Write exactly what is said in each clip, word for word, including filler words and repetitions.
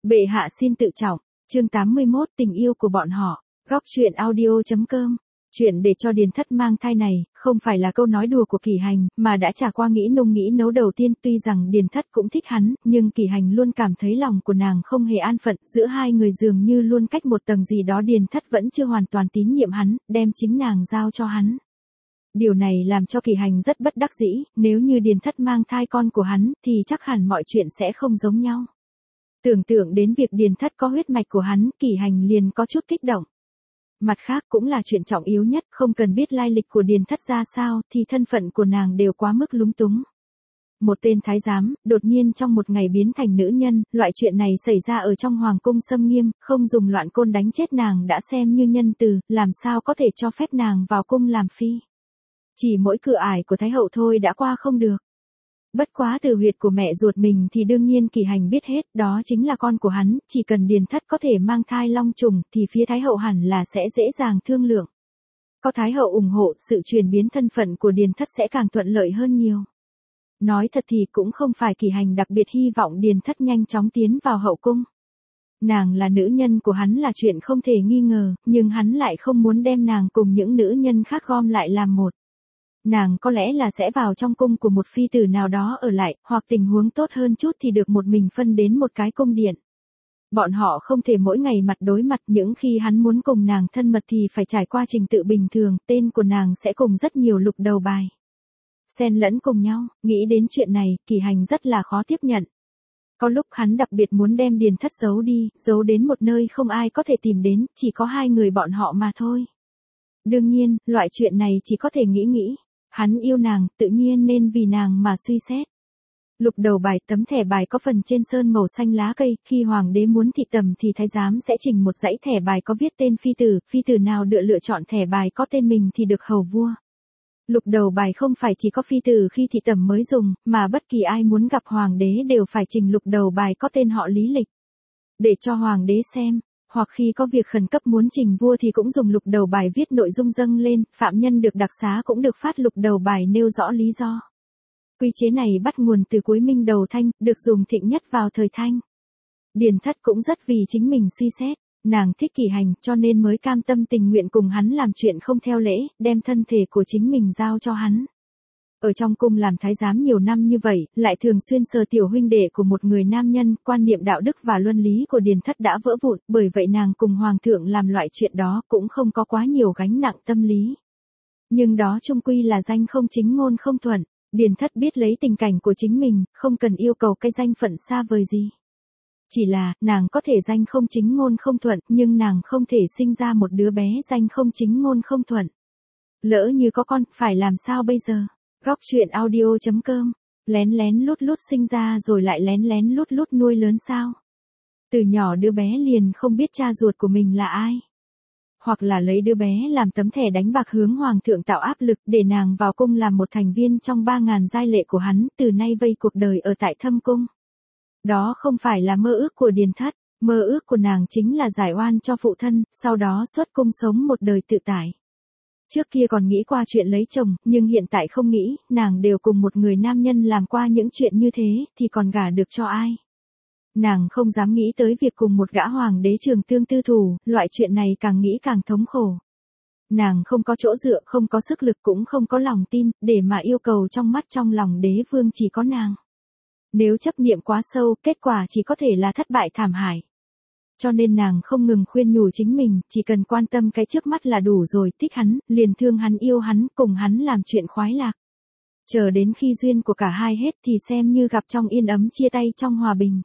Bệ hạ xin tự trọng, chương tám mươi mốt tình yêu của bọn họ, góc truyện audio.com. Chuyện để cho Điền Thất mang thai này, không phải là câu nói đùa của Kỷ Hành, mà đã trải qua nghĩ nung nghĩ nấu đầu tiên. Tuy rằng Điền Thất cũng thích hắn, nhưng Kỷ Hành luôn cảm thấy lòng của nàng không hề an phận, giữa hai người dường như luôn cách một tầng gì đó. Điền Thất vẫn chưa hoàn toàn tín nhiệm hắn, đem chính nàng giao cho hắn. Điều này làm cho Kỷ Hành rất bất đắc dĩ, nếu như Điền Thất mang thai con của hắn, thì chắc hẳn mọi chuyện sẽ không giống nhau. Tưởng tượng đến việc Điền Thất có huyết mạch của hắn, Kỷ Hành liền có chút kích động. Mặt khác cũng là chuyện trọng yếu nhất, không cần biết lai lịch của Điền Thất ra sao, thì thân phận của nàng đều quá mức lúng túng. Một tên thái giám, đột nhiên trong một ngày biến thành nữ nhân, loại chuyện này xảy ra ở trong hoàng cung xâm nghiêm, không dùng loạn côn đánh chết nàng đã xem như nhân từ, làm sao có thể cho phép nàng vào cung làm phi. Chỉ mỗi cửa ải của Thái hậu thôi đã qua không được. Bất quá từ huyệt của mẹ ruột mình thì đương nhiên Kỷ Hành biết hết, đó chính là con của hắn, chỉ cần Điền Thất có thể mang thai long trùng thì phía Thái hậu hẳn là sẽ dễ dàng thương lượng. Có Thái hậu ủng hộ, sự chuyển biến thân phận của Điền Thất sẽ càng thuận lợi hơn nhiều. Nói thật thì cũng không phải Kỷ Hành đặc biệt hy vọng Điền Thất nhanh chóng tiến vào hậu cung. Nàng là nữ nhân của hắn là chuyện không thể nghi ngờ, nhưng hắn lại không muốn đem nàng cùng những nữ nhân khác gom lại làm một. Nàng có lẽ là sẽ vào trong cung của một phi tử nào đó ở lại, hoặc tình huống tốt hơn chút thì được một mình phân đến một cái cung điện. Bọn họ không thể mỗi ngày mặt đối mặt, những khi hắn muốn cùng nàng thân mật thì phải trải qua trình tự bình thường, tên của nàng sẽ cùng rất nhiều lục đầu bài xen lẫn cùng nhau. Nghĩ đến chuyện này, Kỷ Hành rất là khó tiếp nhận. Có lúc hắn đặc biệt muốn đem Điền Thất giấu đi, giấu đến một nơi không ai có thể tìm đến, chỉ có hai người bọn họ mà thôi. Đương nhiên, loại chuyện này chỉ có thể nghĩ nghĩ. Hắn yêu nàng, tự nhiên nên vì nàng mà suy xét. Lục đầu bài, tấm thẻ bài có phần trên sơn màu xanh lá cây, khi hoàng đế muốn thị tầm thì thái giám sẽ trình một dãy thẻ bài có viết tên phi tử, phi tử nào được lựa chọn thẻ bài có tên mình thì được hầu vua. Lục đầu bài không phải chỉ có phi tử khi thị tầm mới dùng, mà bất kỳ ai muốn gặp hoàng đế đều phải trình lục đầu bài có tên họ lý lịch. Để cho hoàng đế xem. Hoặc khi có việc khẩn cấp muốn trình vua thì cũng dùng lục đầu bài viết nội dung dâng lên, phạm nhân được đặc xá cũng được phát lục đầu bài nêu rõ lý do. Quy chế này bắt nguồn từ cuối Minh đầu Thanh, được dùng thịnh nhất vào thời Thanh. Điền Thất cũng rất vì chính mình suy xét, nàng thích Kỷ Hành cho nên mới cam tâm tình nguyện cùng hắn làm chuyện không theo lễ, đem thân thể của chính mình giao cho hắn. Ở trong cung làm thái giám nhiều năm như vậy, lại thường xuyên sờ tiểu huynh đệ của một người nam nhân, quan niệm đạo đức và luân lý của Điền Thất đã vỡ vụn, bởi vậy nàng cùng hoàng thượng làm loại chuyện đó cũng không có quá nhiều gánh nặng tâm lý. Nhưng đó chung quy là danh không chính ngôn không thuận, Điền Thất biết lấy tình cảnh của chính mình, không cần yêu cầu cái danh phận xa vời gì. Chỉ là, nàng có thể danh không chính ngôn không thuận, nhưng nàng không thể sinh ra một đứa bé danh không chính ngôn không thuận. Lỡ như có con, phải làm sao bây giờ? Góc truyện audio.com, lén lén lút lút sinh ra rồi lại lén lén lút lút nuôi lớn sao? Từ nhỏ đứa bé liền không biết cha ruột của mình là ai. Hoặc là lấy đứa bé làm tấm thẻ đánh bạc hướng hoàng thượng tạo áp lực để nàng vào cung làm một thành viên trong ba ngàn giai lệ của hắn, từ nay vây cuộc đời ở tại thâm cung. Đó không phải là mơ ước của Điền Thất, mơ ước của nàng chính là giải oan cho phụ thân, sau đó xuất cung sống một đời tự tại. Trước kia còn nghĩ qua chuyện lấy chồng, nhưng hiện tại không nghĩ, nàng đều cùng một người nam nhân làm qua những chuyện như thế, thì còn gả được cho ai. Nàng không dám nghĩ tới việc cùng một gã hoàng đế trường tương tư thủ, loại chuyện này càng nghĩ càng thống khổ. Nàng không có chỗ dựa, không có sức lực cũng không có lòng tin, để mà yêu cầu trong mắt trong lòng đế vương chỉ có nàng. Nếu chấp niệm quá sâu, kết quả chỉ có thể là thất bại thảm hại. Cho nên nàng không ngừng khuyên nhủ chính mình, chỉ cần quan tâm cái trước mắt là đủ rồi, thích hắn, liền thương hắn yêu hắn, cùng hắn làm chuyện khoái lạc. Chờ đến khi duyên của cả hai hết thì xem như gặp trong yên ấm chia tay trong hòa bình.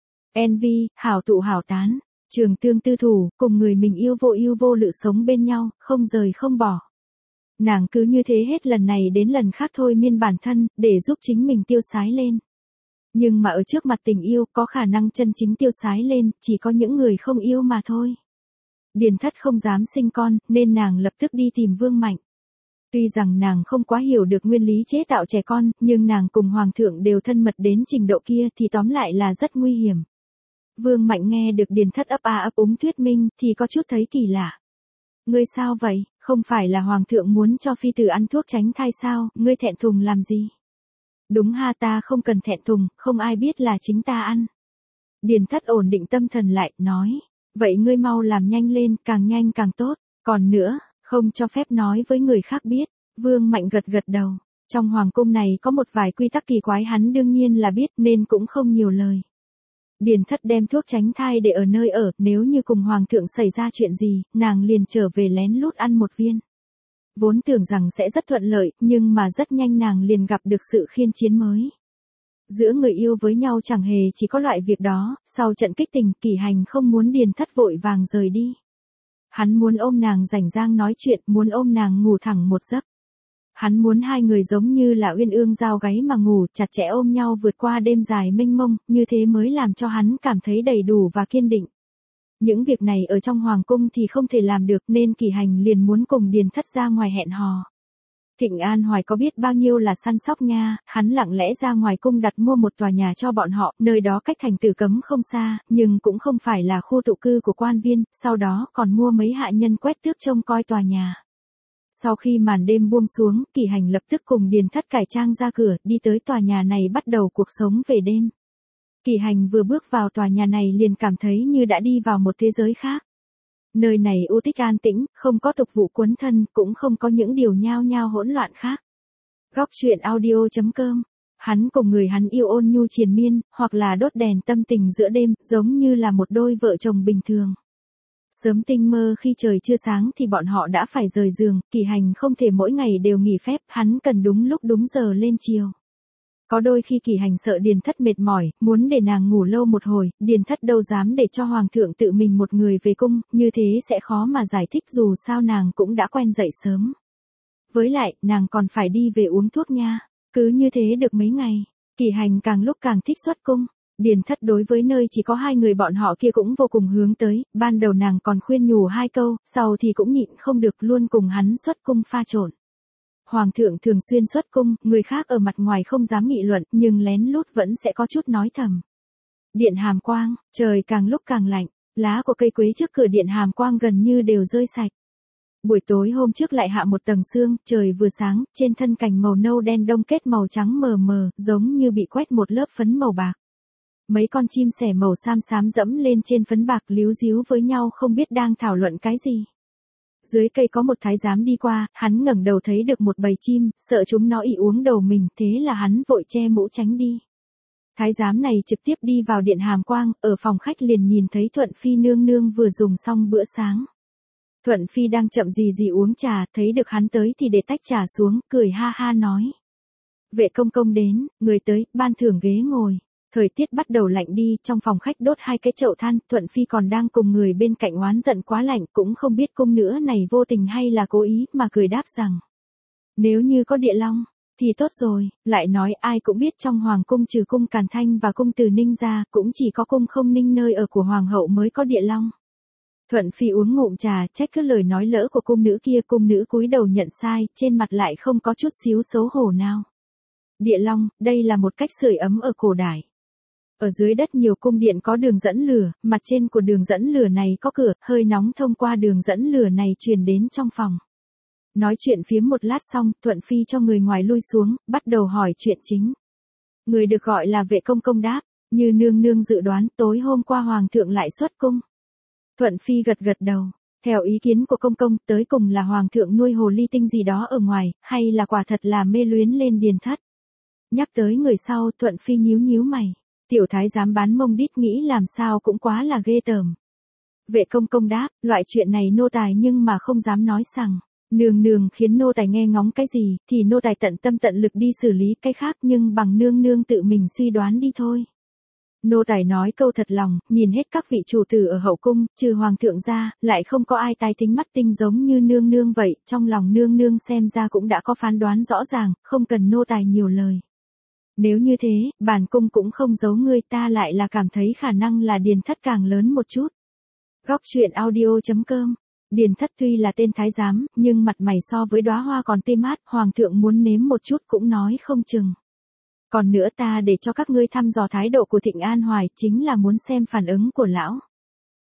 Envy, hảo tụ hảo tán, trường tương tư thủ, cùng người mình yêu vô yêu vô lự sống bên nhau, không rời không bỏ. Nàng cứ như thế hết lần này đến lần khác thôi miên bản thân, để giúp chính mình tiêu sái lên. Nhưng mà ở trước mặt tình yêu có khả năng chân chính tiêu sái lên, chỉ có những người không yêu mà thôi. Điền Thất không dám sinh con, nên nàng lập tức đi tìm Vương Mạnh. Tuy rằng nàng không quá hiểu được nguyên lý chế tạo trẻ con, nhưng nàng cùng Hoàng thượng đều thân mật đến trình độ kia thì tóm lại là rất nguy hiểm. Vương Mạnh nghe được Điền Thất ấp a ấp úng thuyết minh thì có chút thấy kỳ lạ. Ngươi sao vậy, không phải là Hoàng thượng muốn cho phi tử ăn thuốc tránh thai sao, ngươi thẹn thùng làm gì? Đúng ha, ta không cần thẹn thùng, không ai biết là chính ta ăn. Điền Thất ổn định tâm thần lại, nói, vậy ngươi mau làm nhanh lên, càng nhanh càng tốt, còn nữa, không cho phép nói với người khác biết. Vương Mạnh gật gật đầu, trong hoàng cung này có một vài quy tắc kỳ quái hắn đương nhiên là biết nên cũng không nhiều lời. Điền Thất đem thuốc tránh thai để ở nơi ở, nếu như cùng hoàng thượng xảy ra chuyện gì, nàng liền trở về lén lút ăn một viên. Vốn tưởng rằng sẽ rất thuận lợi, nhưng mà rất nhanh nàng liền gặp được sự khiên chiến mới. Giữa người yêu với nhau chẳng hề chỉ có loại việc đó, sau trận kích tình, Kỷ Hành không muốn Điền Thất vội vàng rời đi. Hắn muốn ôm nàng rảnh rang nói chuyện, muốn ôm nàng ngủ thẳng một giấc. Hắn muốn hai người giống như là uyên ương giao gáy mà ngủ, chặt chẽ ôm nhau vượt qua đêm dài mênh mông, như thế mới làm cho hắn cảm thấy đầy đủ và kiên định. Những việc này ở trong hoàng cung thì không thể làm được nên Kỷ Hành liền muốn cùng Điền Thất ra ngoài hẹn hò. Thịnh An Hoài có biết bao nhiêu là săn sóc nha, hắn lặng lẽ ra ngoài cung đặt mua một tòa nhà cho bọn họ, nơi đó cách thành Tử Cấm không xa, nhưng cũng không phải là khu tụ cư của quan viên, sau đó còn mua mấy hạ nhân quét tước trông coi tòa nhà. Sau khi màn đêm buông xuống, Kỷ Hành lập tức cùng Điền Thất cải trang ra cửa, đi tới tòa nhà này bắt đầu cuộc sống về đêm. Kỷ Hành vừa bước vào tòa nhà này liền cảm thấy như đã đi vào một thế giới khác. Nơi này u tích an tĩnh, không có tục vụ cuốn thân, cũng không có những điều nhao nhao hỗn loạn khác. Góc truyện audio chấm com. Hắn cùng người hắn yêu ôn nhu triền miên, hoặc là đốt đèn tâm tình giữa đêm, giống như là một đôi vợ chồng bình thường. Sớm tinh mơ khi trời chưa sáng thì bọn họ đã phải rời giường, Kỷ Hành không thể mỗi ngày đều nghỉ phép, hắn cần đúng lúc đúng giờ lên chiều. Có đôi khi Kỷ Hành sợ Điền Thất mệt mỏi, muốn để nàng ngủ lâu một hồi, Điền Thất đâu dám để cho hoàng thượng tự mình một người về cung, như thế sẽ khó mà giải thích dù sao nàng cũng đã quen dậy sớm. Với lại, nàng còn phải đi về uống thuốc nha, cứ như thế được mấy ngày, Kỷ Hành càng lúc càng thích xuất cung. Điền Thất đối với nơi chỉ có hai người bọn họ kia cũng vô cùng hướng tới, ban đầu nàng còn khuyên nhủ hai câu, sau thì cũng nhịn không được luôn cùng hắn xuất cung pha trộn. Hoàng thượng thường xuyên xuất cung, người khác ở mặt ngoài không dám nghị luận, nhưng lén lút vẫn sẽ có chút nói thầm. Điện Hàm Quang, trời càng lúc càng lạnh, lá của cây quế trước cửa điện Hàm Quang gần như đều rơi sạch. Buổi tối hôm trước lại hạ một tầng sương, trời vừa sáng, trên thân cành màu nâu đen đông kết màu trắng mờ mờ, giống như bị quét một lớp phấn màu bạc. Mấy con chim sẻ màu xám xám dẫm lên trên phấn bạc líu díu với nhau không biết đang thảo luận cái gì. Dưới cây có một thái giám đi qua, hắn ngẩng đầu thấy được một bầy chim, sợ chúng nó ị uống đầu mình, thế là hắn vội che mũ tránh đi. Thái giám này trực tiếp đi vào điện Hàm Quang, ở phòng khách liền nhìn thấy Thuận Phi nương nương vừa dùng xong bữa sáng. Thuận Phi đang chậm gì gì uống trà, thấy được hắn tới thì để tách trà xuống, cười ha ha nói. Vệ công công đến, người tới, ban thưởng ghế ngồi. Thời tiết bắt đầu lạnh đi, trong phòng khách đốt hai cái chậu than, Thuận Phi còn đang cùng người bên cạnh oán giận quá lạnh, cũng không biết cung nữa này vô tình hay là cố ý, mà cười đáp rằng. Nếu như có địa long, thì tốt rồi, lại nói ai cũng biết trong hoàng cung trừ cung Càn Thanh và cung Từ Ninh ra, cũng chỉ có cung Không Ninh nơi ở của hoàng hậu mới có địa long. Thuận Phi uống ngụm trà, trách cứ lời nói lỡ của cung nữ kia, cung nữ cúi đầu nhận sai, trên mặt lại không có chút xíu xấu hổ nào. Địa long, đây là một cách sưởi ấm ở cổ đại. Ở dưới đất nhiều cung điện có đường dẫn lửa, mặt trên của đường dẫn lửa này có cửa, hơi nóng thông qua đường dẫn lửa này truyền đến trong phòng. Nói chuyện phiếm một lát xong, Thuận Phi cho người ngoài lui xuống, bắt đầu hỏi chuyện chính. Người được gọi là vệ công công đáp, như nương nương dự đoán, tối hôm qua hoàng thượng lại xuất cung. Thuận Phi gật gật đầu, theo ý kiến của công công, tới cùng là hoàng thượng nuôi hồ ly tinh gì đó ở ngoài, hay là quả thật là mê luyến lên Điền Thất. Nhắc tới người sau, Thuận Phi nhíu nhíu mày. Tiểu thái dám bán mông đít nghĩ làm sao cũng quá là ghê tởm. Vệ công công đáp, loại chuyện này nô tài nhưng mà không dám nói rằng, nương nương khiến nô tài nghe ngóng cái gì, thì nô tài tận tâm tận lực đi xử lý cái khác nhưng bằng nương nương tự mình suy đoán đi thôi. Nô tài nói câu thật lòng, nhìn hết các vị chủ tử ở hậu cung, trừ hoàng thượng ra, lại không có ai tài tính mắt tinh giống như nương nương vậy, trong lòng nương nương xem ra cũng đã có phán đoán rõ ràng, không cần nô tài nhiều lời. Nếu như thế, bản cung cũng không giấu ngươi, ta lại là cảm thấy khả năng là Điền Thất càng lớn một chút. Góc truyện audio chấm com. Điền Thất tuy là tên thái giám, nhưng mặt mày so với đóa hoa còn tê mát, hoàng thượng muốn nếm một chút cũng nói không chừng. Còn nữa ta để cho các ngươi thăm dò thái độ của Thịnh An Hoài, chính là muốn xem phản ứng của lão.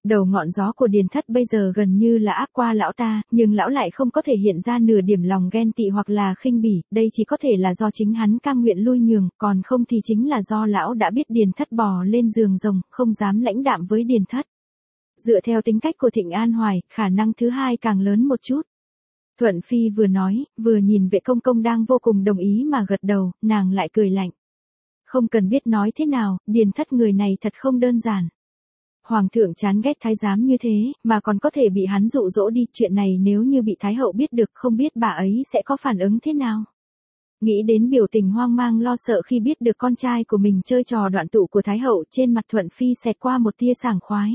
Đầu ngọn gió của Điền Thất bây giờ gần như là áp qua lão ta, nhưng lão lại không có thể hiện ra nửa điểm lòng ghen tị hoặc là khinh bỉ, đây chỉ có thể là do chính hắn cam nguyện lui nhường, còn không thì chính là do lão đã biết Điền Thất bò lên giường rồng, không dám lãnh đạm với Điền Thất. Dựa theo tính cách của Thịnh An Hoài, khả năng thứ hai càng lớn một chút. Thuận Phi vừa nói, vừa nhìn Vệ Công Công đang vô cùng đồng ý mà gật đầu, nàng lại cười lạnh. Không cần biết nói thế nào, Điền Thất người này thật không đơn giản. Hoàng thượng chán ghét thái giám như thế, mà còn có thể bị hắn dụ dỗ đi, chuyện này nếu như bị thái hậu biết được không biết bà ấy sẽ có phản ứng thế nào. Nghĩ đến biểu tình hoang mang lo sợ khi biết được con trai của mình chơi trò đoạn tụ của thái hậu, trên mặt Thuận Phi xẹt qua một tia sảng khoái.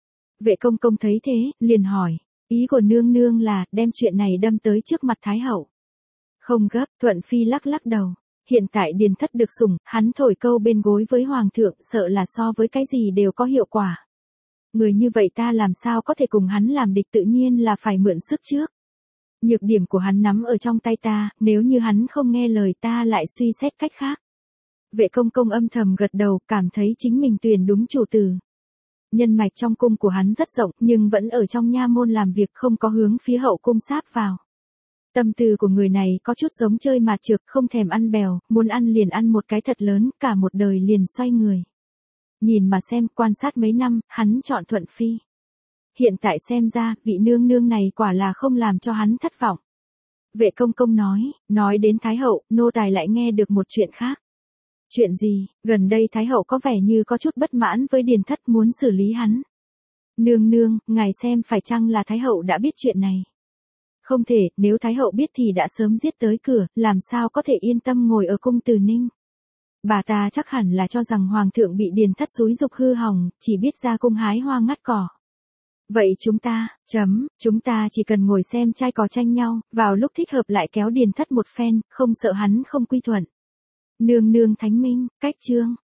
Vệ Công Công thấy thế, liền hỏi, ý của nương nương là đem chuyện này đâm tới trước mặt thái hậu. Không gấp, Thuận Phi lắc lắc đầu. Hiện tại Điền Thất được sủng, hắn thổi câu bên gối với hoàng thượng, sợ là so với cái gì đều có hiệu quả. Người như vậy ta làm sao có thể cùng hắn làm địch, tự nhiên là phải mượn sức trước. Nhược điểm của hắn nắm ở trong tay ta, nếu như hắn không nghe lời ta lại suy xét cách khác. Vệ Công Công âm thầm gật đầu, cảm thấy chính mình tuyển đúng chủ từ. Nhân mạch trong cung của hắn rất rộng, nhưng vẫn ở trong nha môn làm việc, không có hướng phía hậu cung sáp vào. Tâm tư của người này có chút giống chơi mạt trược, không thèm ăn bèo, muốn ăn liền ăn một cái thật lớn, cả một đời liền xoay người. Nhìn mà xem, quan sát mấy năm, hắn chọn Thuận Phi. Hiện tại xem ra, vị nương nương này quả là không làm cho hắn thất vọng. Vệ Công Công nói, nói đến Thái hậu, nô tài lại nghe được một chuyện khác. Chuyện gì? Gần đây Thái hậu có vẻ như có chút bất mãn với Điền Thất, muốn xử lý hắn. Nương nương, ngài xem phải chăng là Thái hậu đã biết chuyện này? Không thể, nếu Thái hậu biết thì đã sớm giết tới cửa, làm sao có thể yên tâm ngồi ở cung Từ Ninh. Bà ta chắc hẳn là cho rằng hoàng thượng bị Điền Thất xúi dục hư hỏng, chỉ biết ra cung hái hoa ngắt cỏ. Vậy chúng ta, chấm, chúng ta chỉ cần ngồi xem trai cò tranh nhau, vào lúc thích hợp lại kéo Điền Thất một phen, không sợ hắn không quy thuận. Nương nương thánh minh, cách chương.